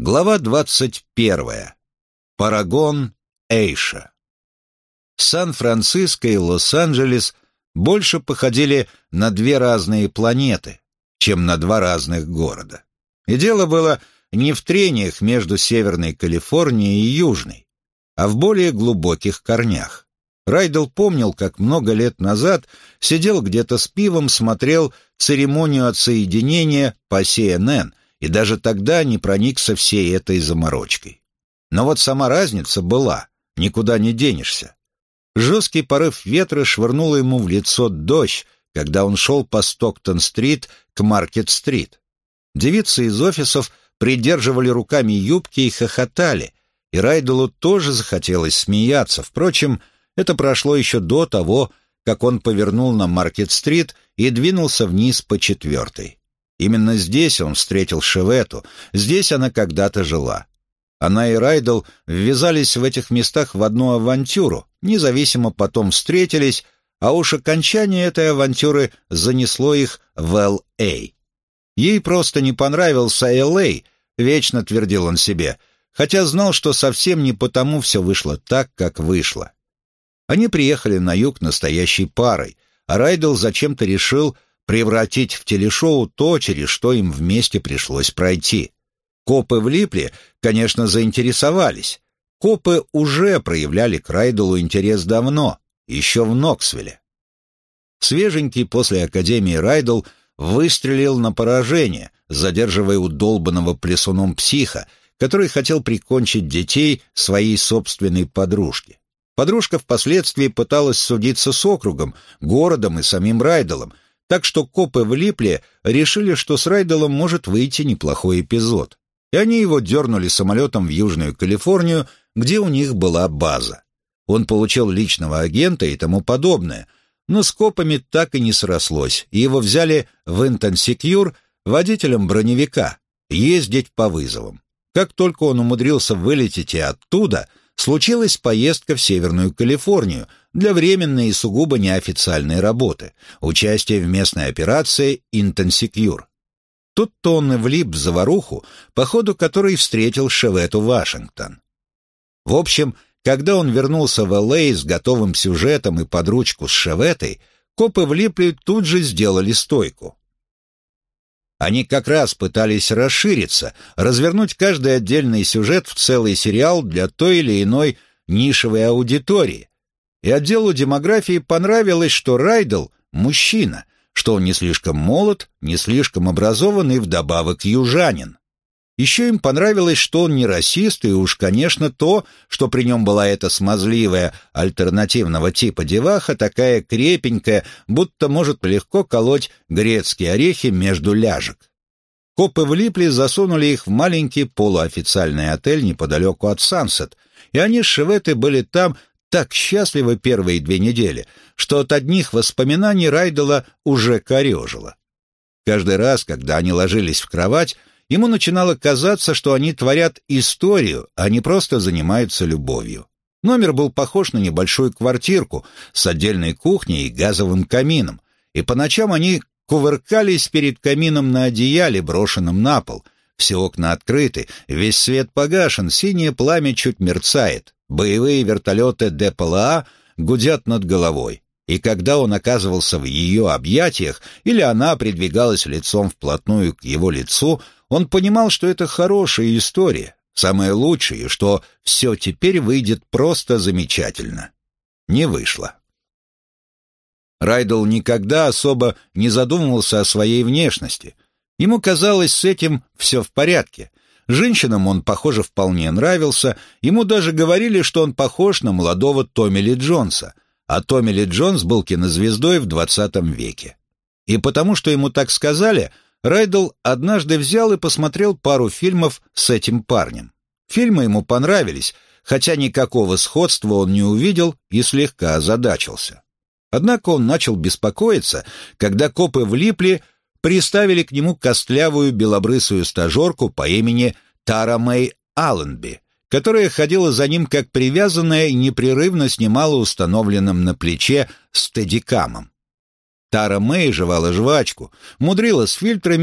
Глава 21. Парагон Эйша. Сан-Франциско и Лос-Анджелес больше походили на две разные планеты, чем на два разных города. И дело было не в трениях между Северной Калифорнией и Южной, а в более глубоких корнях. Райдел помнил, как много лет назад сидел где-то с пивом, смотрел церемонию отсоединения по CNN, и даже тогда не проникся всей этой заморочкой. Но вот сама разница была, никуда не денешься. Жесткий порыв ветра швырнул ему в лицо дождь, когда он шел по Стоктон-стрит к Маркет-стрит. Девицы из офисов придерживали руками юбки и хохотали, и Райделу тоже захотелось смеяться. Впрочем, это прошло еще до того, как он повернул на Маркет-стрит и двинулся вниз по 4-й. Именно здесь он встретил Шевету, здесь она когда-то жила. Она и Райдел ввязались в этих местах в одну авантюру, независимо потом встретились, а уж окончание этой авантюры занесло их в Л.А. Ей просто не понравился Л.А., вечно твердил он себе, хотя знал, что совсем не потому все вышло так, как вышло. Они приехали на юг настоящей парой, а Райдел зачем-то решил превратить в телешоу то, через что им вместе пришлось пройти. Копы влипли, конечно, заинтересовались. Копы уже проявляли к Райделу интерес давно, еще в Ноксвилле. Свеженький после академии Райдел выстрелил на поражение, задерживая удолбанного плесуном психа, который хотел прикончить детей своей собственной подружки. Подружка впоследствии пыталась судиться с округом, городом и самим Райделом, так что копы влипли, решили, что с Райделом может выйти неплохой эпизод. И они его дернули самолетом в Южную Калифорнию, где у них была база. Он получил личного агента и тому подобное, но с копами так и не срослось, и его взяли в Интон-Секьюр водителем броневика, ездить по вызовам. Как только он умудрился вылететь и оттуда, случилась поездка в Северную Калифорнию для временной и сугубо неофициальной работы, участие в местной операции «Интон-Секьюр». Тут-то он и влип в заваруху, по ходу которой встретил Шевету Вашингтон. В общем, когда он вернулся в Л.А. с готовым сюжетом и под ручку с Шеветой, копы влипли тут же сделали стойку. Они как раз пытались расшириться, развернуть каждый отдельный сюжет в целый сериал для той или иной нишевой аудитории. И отделу демографии понравилось, что Райдел – мужчина, что он не слишком молод, не слишком образован и вдобавок южанин. Еще им понравилось, что он не расист, и уж, конечно, то, что при нем была эта смазливая, альтернативного типа деваха, такая крепенькая, будто может легко колоть грецкие орехи между ляжек. Копы влипли, засунули их в маленький полуофициальный отель неподалеку от Сансет, и они с Шеветой были там так счастливы первые 2 недели, что от одних воспоминаний Райдела уже корежило. Каждый раз, когда они ложились в кровать, ему начинало казаться, что они творят историю, а не просто занимаются любовью. Номер был похож на небольшую квартирку с отдельной кухней и газовым камином, и по ночам они кувыркались перед камином на одеяле, брошенном на пол. Все окна открыты, весь свет погашен, синее пламя чуть мерцает, боевые вертолеты ДПЛА гудят над головой. И когда он оказывался в ее объятиях, или она придвигалась лицом вплотную к его лицу, он понимал, что это хорошая история, самая лучшая, и что все теперь выйдет просто замечательно. Не вышло. Райдел никогда особо не задумывался о своей внешности. Ему казалось, с этим все в порядке. Женщинам он, похоже, вполне нравился, ему даже говорили, что он похож на молодого Томми Ли Джонса, а Томми Ли Джонс был кинозвездой в 20 веке. И потому, что ему так сказали, Райдел однажды взял и посмотрел пару фильмов с этим парнем. Фильмы ему понравились, хотя никакого сходства он не увидел и слегка озадачился. Однако он начал беспокоиться, когда копы влипли, приставили к нему костлявую белобрысую стажерку по имени Тара Мэй Алленби, которая ходила за ним как привязанная и непрерывно снимала установленным на плече стедикамом. Тара Мэй жевала жвачку, мудрила с фильтрами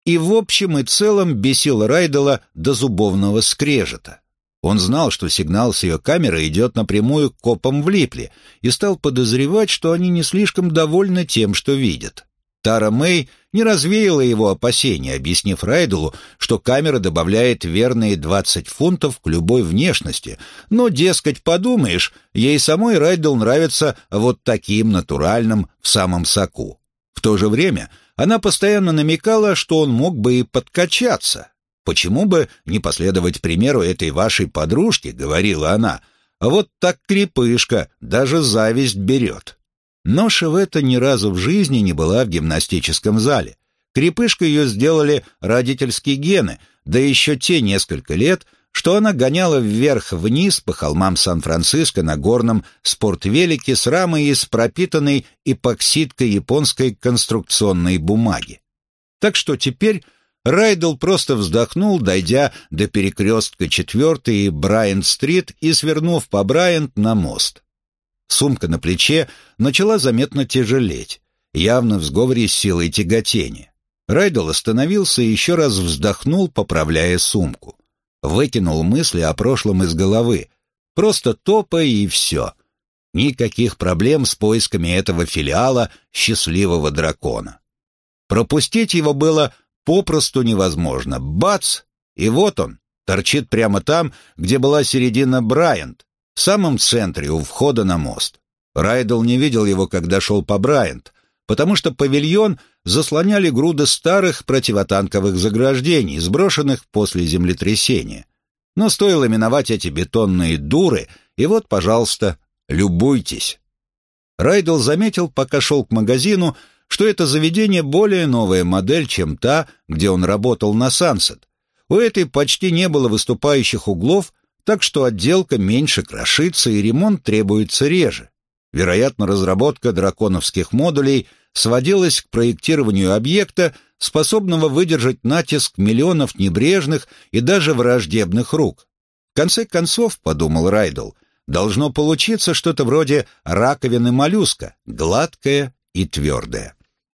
и в общем и целом бесил Райдела до зубовного скрежета. Он знал, что сигнал с ее камеры идет напрямую к копам в Липле, и стал подозревать, что они не слишком довольны тем, что видят. Тара Мэй не развеяла его опасения, объяснив Райделу, что камера добавляет верные 20 фунтов к любой внешности, но, дескать, подумаешь, ей самой Райдел нравится вот таким натуральным в самом соку. В то же время она постоянно намекала, что он мог бы и подкачаться. «Почему бы не последовать примеру этой вашей подружки?» — говорила она. «А вот так крепышка, даже зависть берет». Но Шевета ни разу в жизни не была в гимнастическом зале. Крепышкой ее сделали родительские гены, да еще те несколько лет, что она гоняла вверх-вниз по холмам Сан-Франциско на горном спортвелике с рамой из пропитанной эпоксидкой японской конструкционной бумаги. Так что теперь Райдел просто вздохнул, дойдя до перекрестка 4-й и Брайант-стрит и свернув по Брайант на мост. Сумка на плече начала заметно тяжелеть, явно в сговоре с силой тяготения. Райдел остановился и еще раз вздохнул, поправляя сумку. Выкинул мысли о прошлом из головы. Просто топай и все. Никаких проблем с поисками этого филиала «Счастливого дракона». Пропустить его было попросту невозможно. Бац! И вот он, торчит прямо там, где была середина Брайант, в самом центре, у входа на мост. Райдел не видел его, когда шел по Брайант, потому что павильон заслоняли груды старых противотанковых заграждений, сброшенных после землетрясения. Но стоило миновать эти бетонные дуры, и вот, пожалуйста, любуйтесь. Райдел заметил, пока шел к магазину, что это заведение более новая модель, чем та, где он работал на Сансет. У этой почти не было выступающих углов, так что отделка меньше крошится и ремонт требуется реже. Вероятно, разработка драконовских модулей сводилась к проектированию объекта, способного выдержать натиск миллионов небрежных и даже враждебных рук. В конце концов, подумал Райдел, должно получиться что-то вроде раковины моллюска, гладкое и твердое.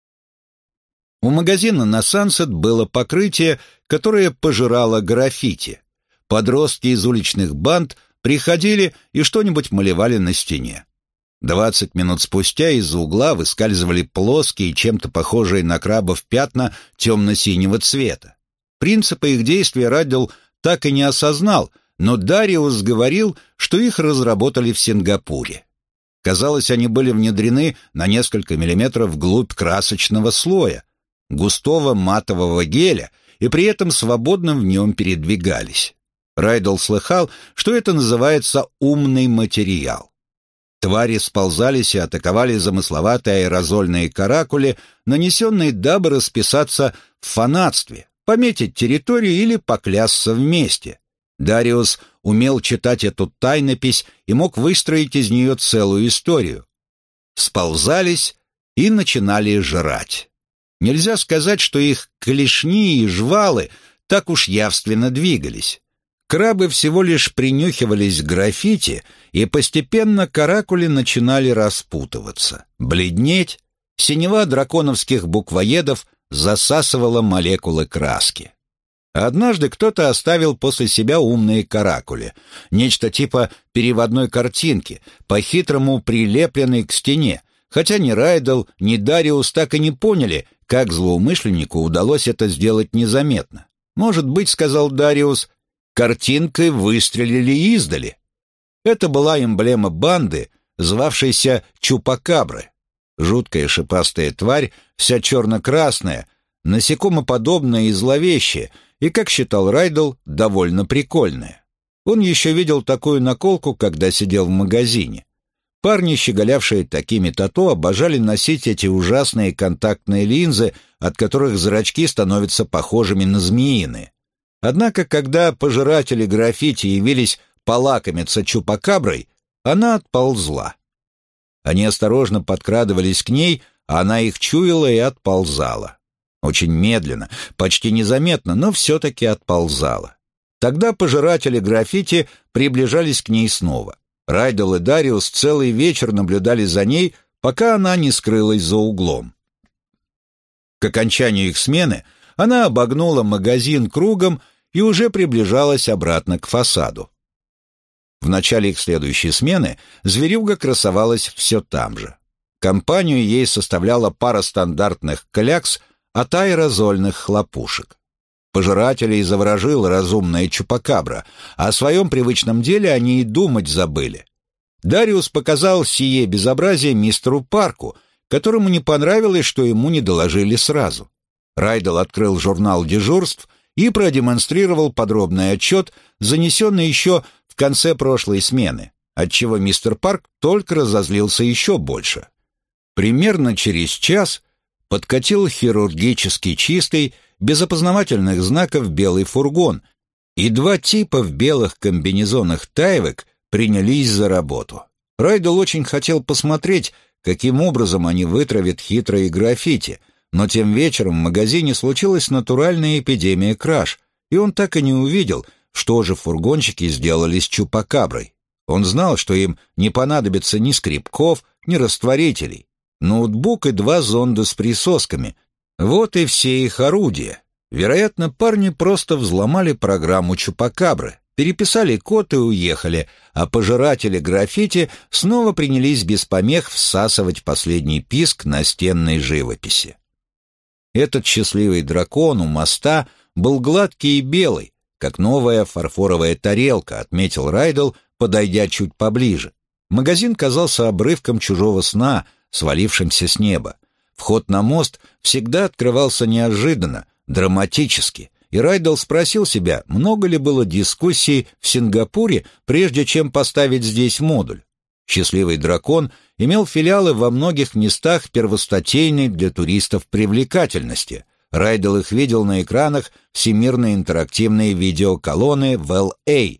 У магазина на Сансет было покрытие, которое пожирало граффити. Подростки из уличных банд приходили и что-нибудь малевали на стене. 20 минут спустя из-за угла выскальзывали плоские, чем-то похожие на крабов пятна темно-синего цвета. Принципы их действия Райдел так и не осознал, но Дариус говорил, что их разработали в Сингапуре. Казалось, они были внедрены на несколько миллиметров вглубь красочного слоя, густого матового геля, и при этом свободно в нем передвигались. Райдел слыхал, что это называется «умный материал». Твари сползались и атаковали замысловатые аэрозольные каракули, нанесенные дабы расписаться в фанатстве, пометить территорию или поклясться вместе. Дариус умел читать эту тайнопись и мог выстроить из нее целую историю. Сползались и начинали жрать. Нельзя сказать, что их клешни и жвалы так уж явственно двигались. Крабы всего лишь принюхивались к граффити, и постепенно каракули начинали распутываться, бледнеть. Синева драконовских буквоедов засасывала молекулы краски. Однажды кто-то оставил после себя умные каракули, нечто типа переводной картинки, по-хитрому прилепленной к стене, хотя ни Райдел, ни Дариус так и не поняли, как злоумышленнику удалось это сделать незаметно. «Может быть, — сказал Дариус, — картинкой выстрелили издали». Это была эмблема банды, звавшейся Чупакабры. Жуткая шипастая тварь, вся черно-красная, насекомоподобная и зловещая, и, как считал Райдел, довольно прикольная. Он еще видел такую наколку, когда сидел в магазине. Парни, щеголявшие такими тату, обожали носить эти ужасные контактные линзы, от которых зрачки становятся похожими на змеиные. Однако, когда пожиратели граффити явились полакомиться Чупакаброй, она отползла. Они осторожно подкрадывались к ней, а она их чуяла и отползала. Очень медленно, почти незаметно, но все-таки отползала. Тогда пожиратели граффити приближались к ней снова. Райдел и Дариус целый вечер наблюдали за ней, пока она не скрылась за углом. К окончанию их смены Она обогнула магазин кругом и уже приближалась обратно к фасаду. В начале их следующей смены зверюга красовалась все там же. Компанию ей составляла пара стандартных клякс от аэрозольных хлопушек. Пожирателей заворожила разумная чупакабра, а о своем привычном деле они и думать забыли. Дариус показал сие безобразие мистеру Парку, которому не понравилось, что ему не доложили сразу. Райдел открыл журнал дежурств и продемонстрировал подробный отчет, занесенный еще в конце прошлой смены, отчего мистер Парк только разозлился еще больше. Примерно через час подкатил хирургически чистый, без опознавательных знаков белый фургон, и два типа в белых комбинезонах таевек принялись за работу. Райдел очень хотел посмотреть, каким образом они вытравят хитрые граффити, но тем вечером в магазине случилась натуральная эпидемия краж, и он так и не увидел, что же фургончики сделали с чупакаброй. Он знал, что им не понадобится ни скребков, ни растворителей. Ноутбук и два зонда с присосками. Вот и все их орудия. Вероятно, парни просто взломали программу чупакабры, переписали код и уехали, а пожиратели граффити снова принялись без помех всасывать последний писк настенной живописи. Этот счастливый дракон у моста был гладкий и белый, как новая фарфоровая тарелка, отметил Райдел, подойдя чуть поближе. Магазин казался обрывком чужого сна, свалившимся с неба. Вход на мост всегда открывался неожиданно, драматически, и Райдел спросил себя, много ли было дискуссий в Сингапуре, прежде чем поставить здесь модуль. Счастливый дракон имел филиалы во многих местах первостатейной для туристов привлекательности. Райдел их видел на экранах Всемирной интерактивной видеоколонны в Л.А.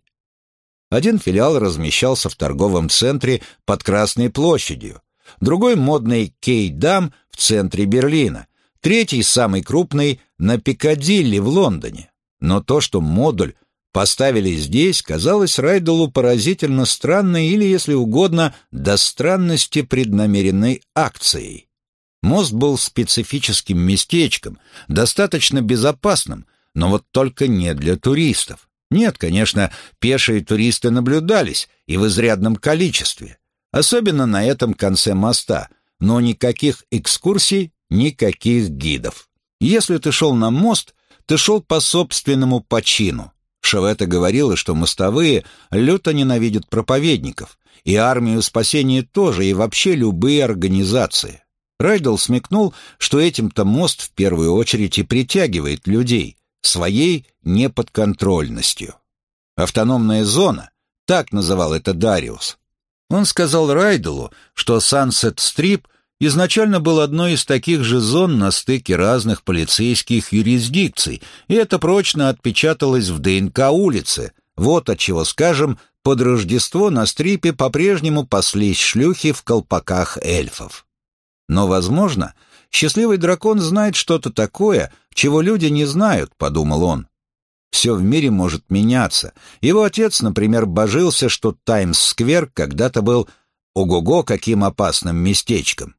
Один филиал размещался в торговом центре под Красной площадью, другой модный Кей-Дам в центре Берлина, третий, самый крупный, на Пикадилли в Лондоне. Но то, что модуль поставили здесь, казалось Райделу поразительно странной или, если угодно, до странности преднамеренной акцией. Мост был специфическим местечком, достаточно безопасным, но вот только не для туристов. Нет, конечно, пешие туристы наблюдались, и в изрядном количестве, особенно на этом конце моста, но никаких экскурсий, никаких гидов. Если ты шел на мост, ты шел по собственному почину. Шавета говорила, что мостовые люто ненавидят проповедников, и армию спасения тоже, и вообще любые организации. Райдел смекнул, что этим-то мост в первую очередь и притягивает людей своей неподконтрольностью. Автономная зона, так называл это Дариус. Он сказал Райделу, что Сансет-Стрип изначально был одной из таких же зон на стыке разных полицейских юрисдикций, и это прочно отпечаталось в ДНК улицы. Вот отчего, скажем, под Рождество на Стрипе по-прежнему паслись шлюхи в колпаках эльфов. Но, возможно, счастливый дракон знает что-то такое, чего люди не знают, подумал он. Все в мире может меняться. Его отец, например, божился, что Таймс-сквер когда-то был ого-го каким опасным местечком.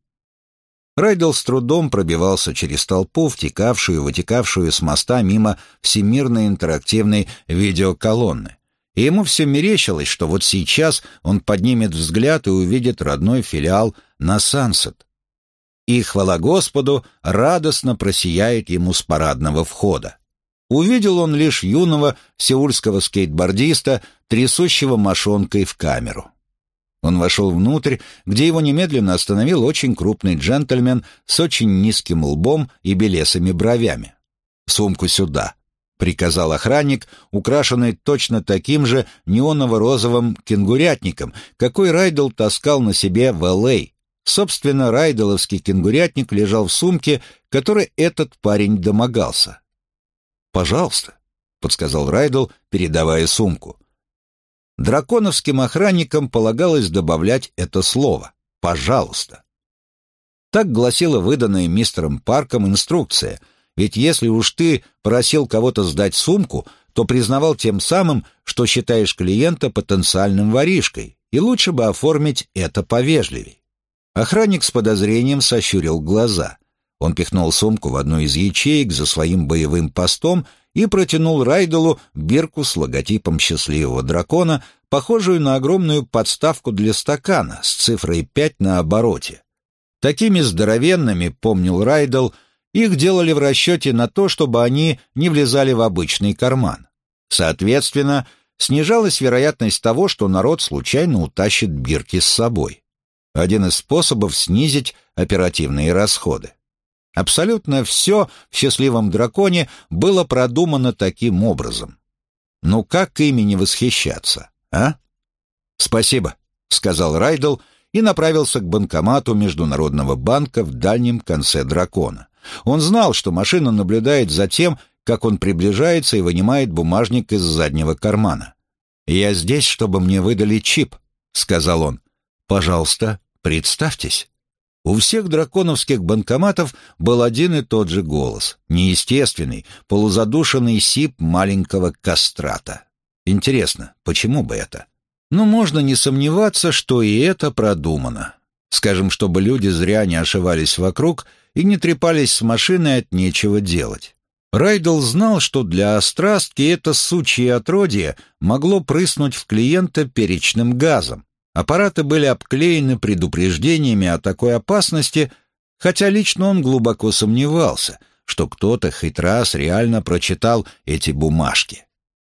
Райдел с трудом пробивался через толпу, втекавшую и вытекавшую с моста мимо Всемирной интерактивной видеоколонны. И ему все мерещилось, что вот сейчас он поднимет взгляд и увидит родной филиал на Сансет. И, хвала Господу, радостно просияет ему с парадного входа. Увидел он лишь юного сеульского скейтбордиста, трясущего мошонкой в камеру. Он вошел внутрь, где его немедленно остановил очень крупный джентльмен с очень низким лбом и белесыми бровями. «Сумку сюда», — приказал охранник, украшенный точно таким же неоново-розовым кенгурятником, какой Райдел таскал на себе в Л.А. Собственно, райделовский кенгурятник лежал в сумке, которой этот парень домогался. «Пожалуйста», — подсказал Райдел, передавая сумку. Драконовским охранникам полагалось добавлять это слово «пожалуйста». Так гласила выданная мистером Парком инструкция, ведь если уж ты просил кого-то сдать сумку, то признавал тем самым, что считаешь клиента потенциальным воришкой, и лучше бы оформить это повежливей. Охранник с подозрением сощурил глаза. Он пихнул сумку в одну из ячеек за своим боевым постом и протянул Райделу бирку с логотипом счастливого дракона, похожую на огромную подставку для стакана с цифрой 5 на обороте. Такими здоровенными, помнил Райдел, их делали в расчете на то, чтобы они не влезали в обычный карман. Соответственно, снижалась вероятность того, что народ случайно утащит бирки с собой. Один из способов снизить оперативные расходы. Абсолютно все в «Счастливом драконе» было продумано таким образом. Ну как ими не восхищаться, а? «Спасибо», — сказал Райдел и направился к банкомату Международного банка в дальнем конце дракона. Он знал, что машина наблюдает за тем, как он приближается и вынимает бумажник из заднего кармана. «Я здесь, чтобы мне выдали чип», — сказал он. «Пожалуйста, представьтесь». У всех драконовских банкоматов был один и тот же голос, неестественный, полузадушенный сип маленького кастрата. Интересно, почему бы это? Но можно не сомневаться, что и это продумано. Скажем, чтобы люди зря не ошивались вокруг и не трепались с машиной от нечего делать. Райдел знал, что для острастки это сучье отродье могло прыснуть в клиента перечным газом. Аппараты были обклеены предупреждениями о такой опасности, хотя лично он глубоко сомневался, что кто-то хоть раз реально прочитал эти бумажки.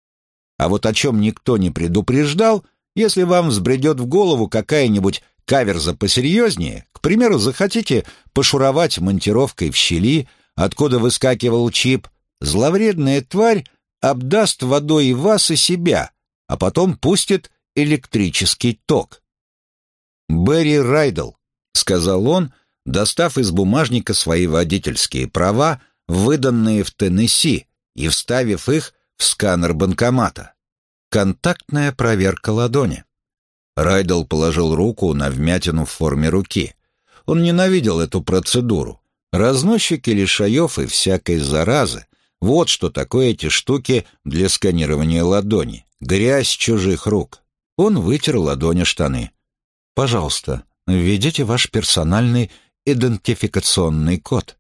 А вот о чем никто не предупреждал, если вам взбредет в голову какая-нибудь каверза посерьезнее, к примеру, захотите пошуровать монтировкой в щели, откуда выскакивал чип, зловредная тварь обдаст водой и вас, и себя, а потом пустит электрический ток. «Берри Райдел», — сказал он, достав из бумажника свои водительские права, выданные в Теннесси, и вставив их в сканер банкомата. Контактная проверка ладони. Райдел положил руку на вмятину в форме руки. Он ненавидел эту процедуру. Разносчики лишаев и всякой заразы. Вот что такое эти штуки для сканирования ладони. Грязь чужих рук. Он вытер ладони штаны. «Пожалуйста, введите ваш персональный идентификационный код».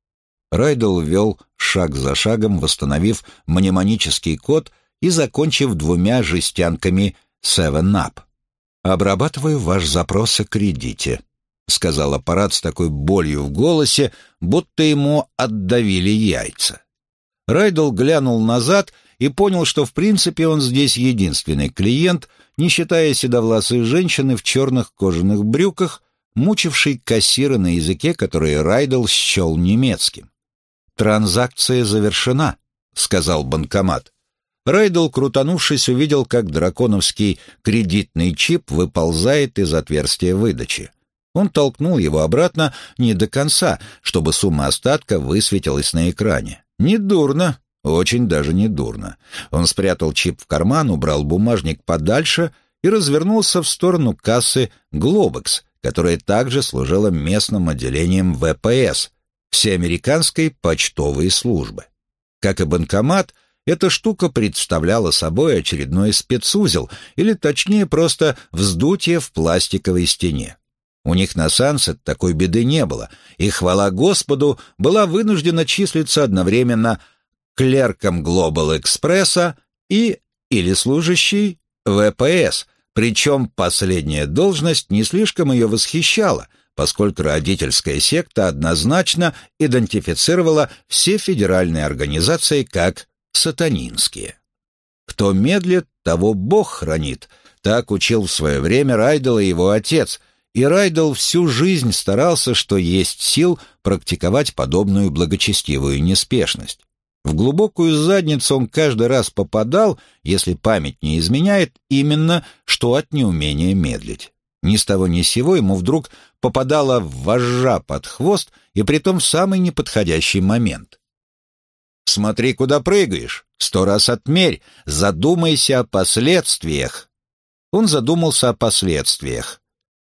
Райдел ввел шаг за шагом, восстановив мнемонический код и закончив 2 жестянками 7-Up. «Обрабатываю ваш запрос о кредите», — сказал аппарат с такой болью в голосе, будто ему отдавили яйца. Райдел глянул назад и понял, что в принципе он здесь единственный клиент, не считая седовласой женщины в черных кожаных брюках, мучившей кассира на языке, который Райдел счел немецким. «Транзакция завершена», — сказал банкомат. Райдел, крутанувшись, увидел, как драконовский кредитный чип выползает из отверстия выдачи. Он толкнул его обратно не до конца, чтобы сумма остатка высветилась на экране. Недурно, очень даже недурно. Он спрятал чип в карман, убрал бумажник подальше и развернулся в сторону кассы «Глобекс», которая также служила местным отделением ВПС, всеамериканской почтовой службы. Как и банкомат, эта штука представляла собой очередной спецузел, или точнее просто вздутие в пластиковой стене. У них на Сансет такой беды не было, и, хвала Господу, была вынуждена числиться одновременно клерком Глобал Экспресса или служащей ВПС, причем последняя должность не слишком ее восхищала, поскольку родительская секта однозначно идентифицировала все федеральные организации как сатанинские. «Кто медлит, того Бог хранит», так учил в свое время Райдела его отец, и Райдел всю жизнь старался, что есть сил, практиковать подобную благочестивую неспешность. В глубокую задницу он каждый раз попадал, если память не изменяет, именно что от неумения медлить. Ни с того ни с сего ему вдруг попадала вожжа под хвост, и притом в самый неподходящий момент. «Смотри, куда прыгаешь, 100 раз отмерь, задумайся о последствиях». Он задумался о последствиях.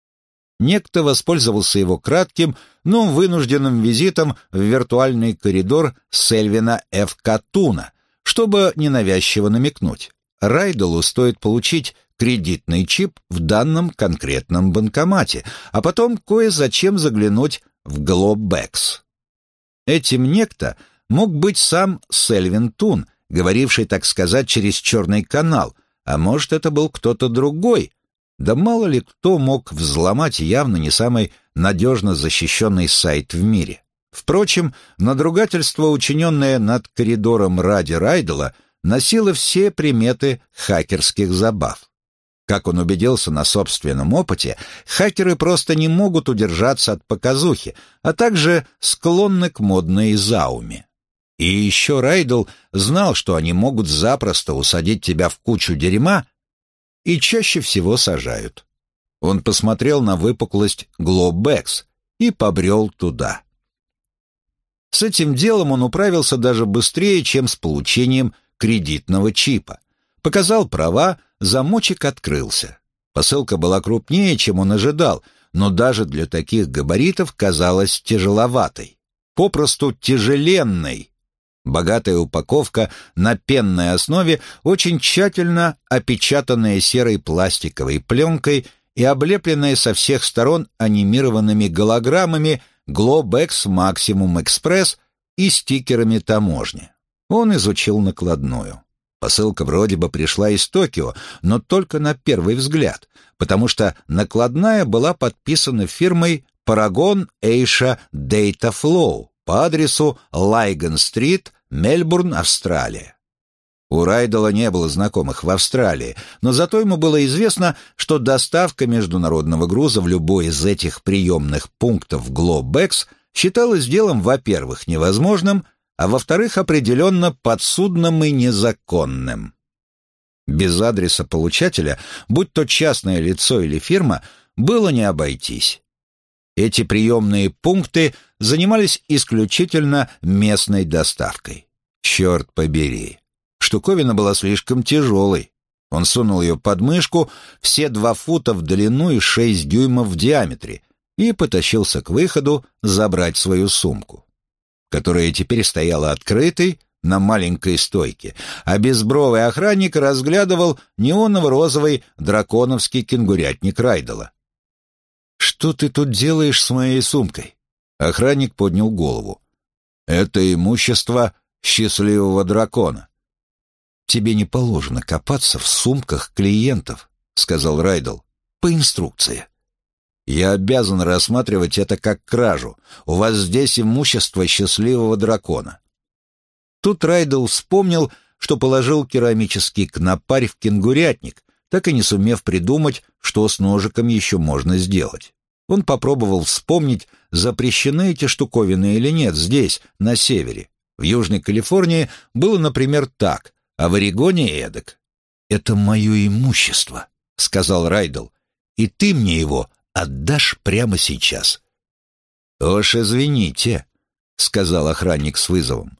Некто воспользовался его кратким, но вынужденным визитом в виртуальный коридор Сельвина Ф. Катуна, чтобы ненавязчиво намекнуть. Райделу стоит получить кредитный чип в данном конкретном банкомате, а потом кое-зачем заглянуть в Глобекс. Этим некто мог быть сам Сельвин Тун, говоривший, так сказать, через черный канал, а может, это был кто-то другой. Да мало ли кто мог взломать явно не самый надежно защищенный сайт в мире. Впрочем, надругательство, учиненное над коридором ради Райдела, носило все приметы хакерских забав. Как он убедился на собственном опыте, хакеры просто не могут удержаться от показухи, а также склонны к модной зауме. И еще Райдел знал, что они могут запросто усадить тебя в кучу дерьма, и чаще всего сажают. Он посмотрел на выпуклость Globex и побрел туда. С этим делом он управился даже быстрее, чем с получением кредитного чипа. Показал права, замочек открылся. Посылка была крупнее, чем он ожидал, но даже для таких габаритов казалась тяжеловатой. Попросту тяжеленной. Богатая упаковка на пенной основе, очень тщательно опечатанная серой пластиковой пленкой и облепленная со всех сторон анимированными голограммами Globex Maximum Express и стикерами таможни. Он изучил накладную. Посылка вроде бы пришла из Токио, но только на первый взгляд, потому что накладная была подписана фирмой Paragon Asia Data Flow по адресу Лайган-стрит, Мельбурн, Австралия. У Райдела не было знакомых в Австралии, но зато ему было известно, что доставка международного груза в любой из этих приемных пунктов Globex считалась делом, во-первых, невозможным, а во-вторых, определенно подсудным и незаконным. Без адреса получателя, будь то частное лицо или фирма, было не обойтись. Эти приемные пункты занимались исключительно местной доставкой. Черт побери. Штуковина была слишком тяжелой. Он сунул ее под мышку, все 2 фута в длину и 6 дюймов в диаметре, и потащился к выходу забрать свою сумку, которая теперь стояла открытой на маленькой стойке, а безбровый охранник разглядывал неоново-розовый драконовский кенгурятник Райдела. «Что ты тут делаешь с моей сумкой?» Охранник поднял голову. «Это имущество счастливого дракона». «Тебе не положено копаться в сумках клиентов», — сказал Райдел, — «по инструкции». «Я обязан рассматривать это как кражу. У вас здесь имущество счастливого дракона». Тут Райдел вспомнил, что положил керамический кнопарь в кенгурятник, так и не сумев придумать, что с ножиком еще можно сделать. Он попробовал вспомнить, запрещены эти штуковины или нет здесь, на севере. В Южной Калифорнии было, например, так, а в Орегоне эдак. «Это мое имущество», — сказал Райдел, — «и ты мне его отдашь прямо сейчас». «Уж извините», — сказал охранник с вызовом.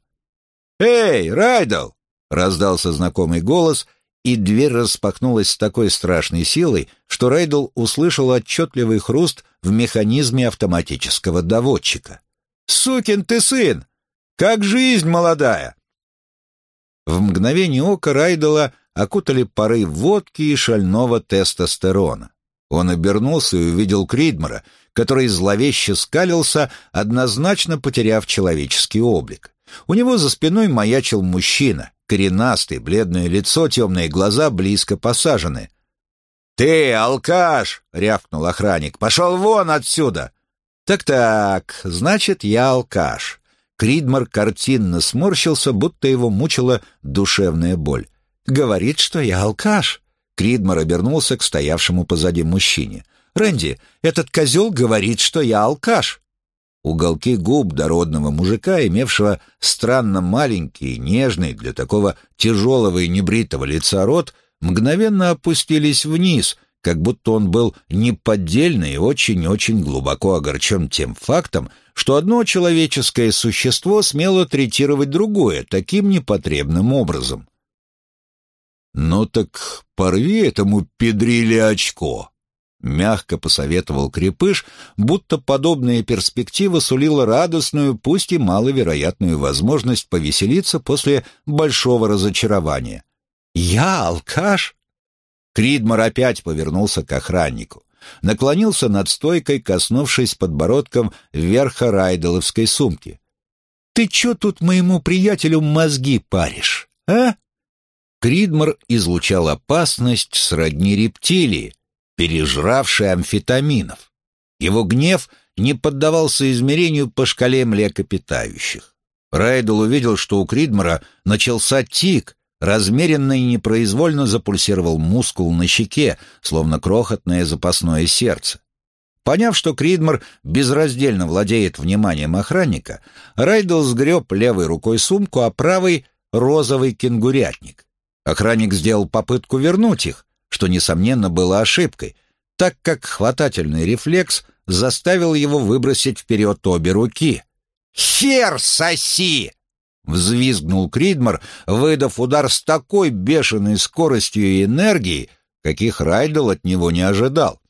«Эй, Райдел!» — раздался знакомый голос, и дверь распахнулась с такой страшной силой, что Райдел услышал отчетливый хруст в механизме автоматического доводчика. «Сукин ты сын! Как жизнь молодая!» В мгновение ока Райдела окутали пары водки и шального тестостерона. Он обернулся и увидел Кридмора, который зловеще скалился, однозначно потеряв человеческий облик. У него за спиной маячил мужчина, коренастый, бледное лицо, темные глаза близко посажены. «Ты, алкаш!» — рявкнул охранник. «Пошел вон отсюда!» «Так-так, значит, я алкаш». Кридмор картинно сморщился, будто его мучила душевная боль. «Говорит, что я алкаш». Кридмор обернулся к стоявшему позади мужчине. «Рэнди, этот козел говорит, что я алкаш». Уголки губ дородного мужика, имевшего странно маленький, нежный для такого тяжелого и небритого лица рот, мгновенно опустились вниз, как будто он был неподдельно и очень-очень глубоко огорчен тем фактом, что одно человеческое существо смело третировать другое таким непотребным образом. «Ну так порви этому педриле очко», — мягко посоветовал Крепыш, будто подобная перспектива сулила радостную, пусть и маловероятную возможность повеселиться после большого разочарования. «Я алкаш?» Кридмор опять повернулся к охраннику, наклонился над стойкой, коснувшись подбородком верха райделовской сумки. Ты чё тут моему приятелю мозги паришь, а?» Кридмор излучал опасность сродни рептилии, пережравшей амфетаминов. Его гнев не поддавался измерению по шкале млекопитающих. Райдел увидел, что у Кридмора начался тик, размеренно и непроизвольно запульсировал мускул на щеке, словно крохотное запасное сердце. Поняв, что Кридмор безраздельно владеет вниманием охранника, Райдел сгреб левой рукой сумку, а правой — розовый кенгурятник. Охранник сделал попытку вернуть их, что, несомненно, было ошибкой, так как хватательный рефлекс заставил его выбросить вперед обе руки. «Хер соси!» — взвизгнул Кридмор, выдав удар с такой бешеной скоростью и энергией, каких Райдел от него не ожидал.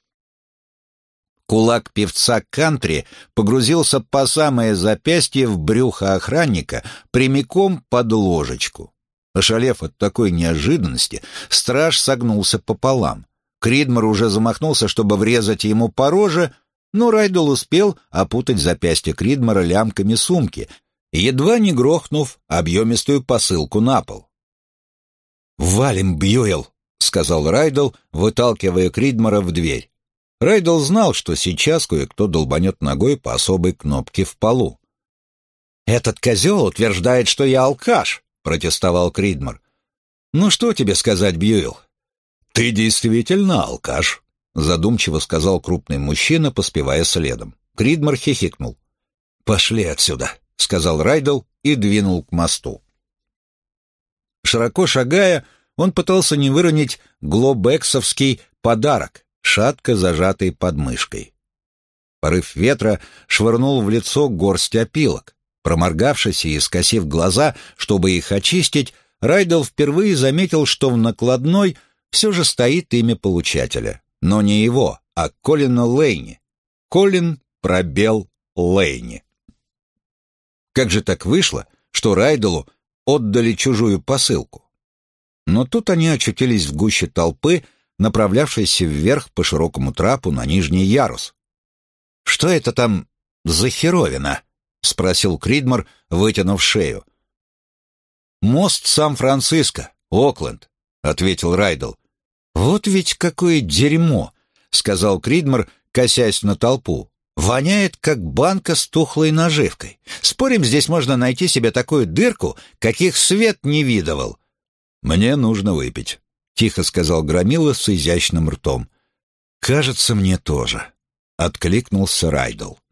Кулак певца кантри погрузился по самое запястье в брюхо охранника прямиком под ложечку. Ошалев от такой неожиданности, страж согнулся пополам. Кридмор уже замахнулся, чтобы врезать ему по роже, но Райдел успел опутать запястье Кридмора лямками сумки, едва не грохнув объемистую посылку на пол. «Валим, Бьюэлл!» — сказал Райдел, выталкивая Кридмора в дверь. Райдел знал, что сейчас кое-кто долбанет ногой по особой кнопке в полу. «Этот козел утверждает, что я алкаш!» — протестовал Кридмор. «Ну что тебе сказать, Бьюэлл?» «Ты действительно алкаш», — задумчиво сказал крупный мужчина, поспевая следом. Кридмор хихикнул. «Пошли отсюда», — сказал Райдел и двинул к мосту. Широко шагая, он пытался не выронить глобексовский подарок, шатко зажатый под мышкой. Порыв ветра швырнул в лицо горсть опилок. Проморгавшись и скосив глаза, чтобы их очистить, Райдел впервые заметил, что в накладной все же стоит имя получателя. Но не его, а Колина Лейни. Колин пробел Лейни. Как же так вышло, что Райделу отдали чужую посылку? Но тут они очутились в гуще толпы, направлявшейся вверх по широкому трапу на нижний ярус. «Что это там за херовина?» — спросил Кридмор, вытянув шею. «Мост Сан-Франциско, Окленд», — ответил Райдел. «Вот ведь какое дерьмо!» — сказал Кридмор, косясь на толпу. «Воняет, как банка с тухлой наживкой. Спорим, здесь можно найти себе такую дырку, каких свет не видывал». «Мне нужно выпить», — тихо сказал Громила с изящным ртом. «Кажется, мне тоже», — откликнулся Райдел.